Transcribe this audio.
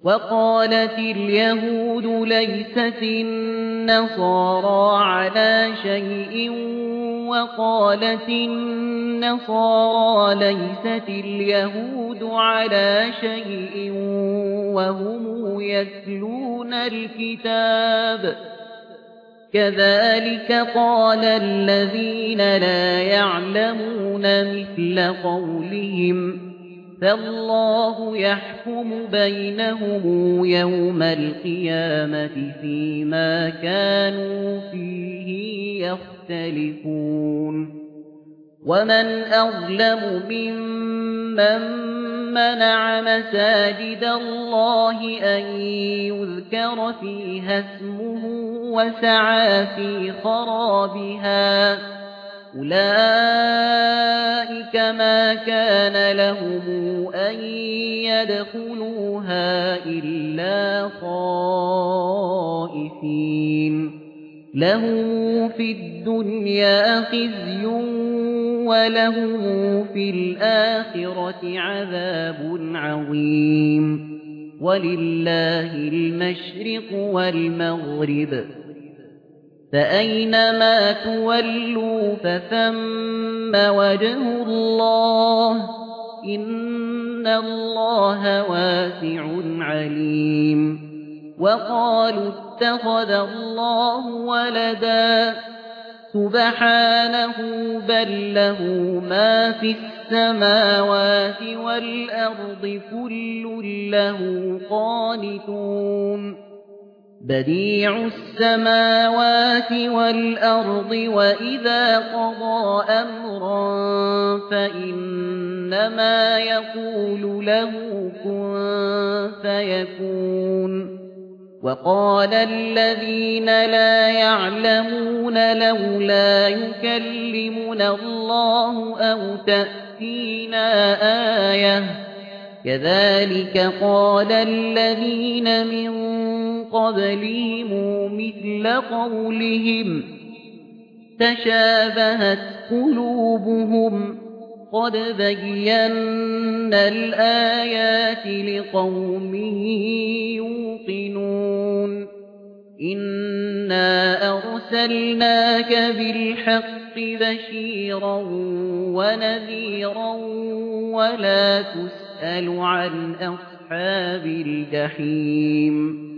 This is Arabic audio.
وقالت اليهود ليست النصارى على شيء وقالت النصارى ليست اليهود على شيء وهم يتلون الكتاب كذلك قال الذين لا يعلمون مثل قولهم فالله يحكم بينهم يوم القيامة فيما كانوا فيه يختلفون ومن أظلم ممن منع مساجد الله أن يذكر فيها اسمه وسعى في خرابها أولئك ما كان لهم أن يدخلوها إلا خائفين لهم في الدنيا خزي ولهم في الآخرة عذاب عظيم ولله المشرق والمغرب فأينما تولوا فثم وجه الله إن الله واسع عليم وقالوا اتخذ الله ولدا سبحانه بل له ما في السماوات والأرض كل له قانتون بديع السماوات والأرض وإذا قضى أمرا فإنما يقول له كن فيكون وقال الذين لا يعلمون لولا يكلمنا الله أو تأتينا آية كذلك قال الذين من قبلهم مثل قولهم تشابهت قلوبهم قد بينا الآيات لقوم يوقنون إنا أرسلناك بالحق بشيرا ونذيرا ولا تسأل عن أصحاب الجحيم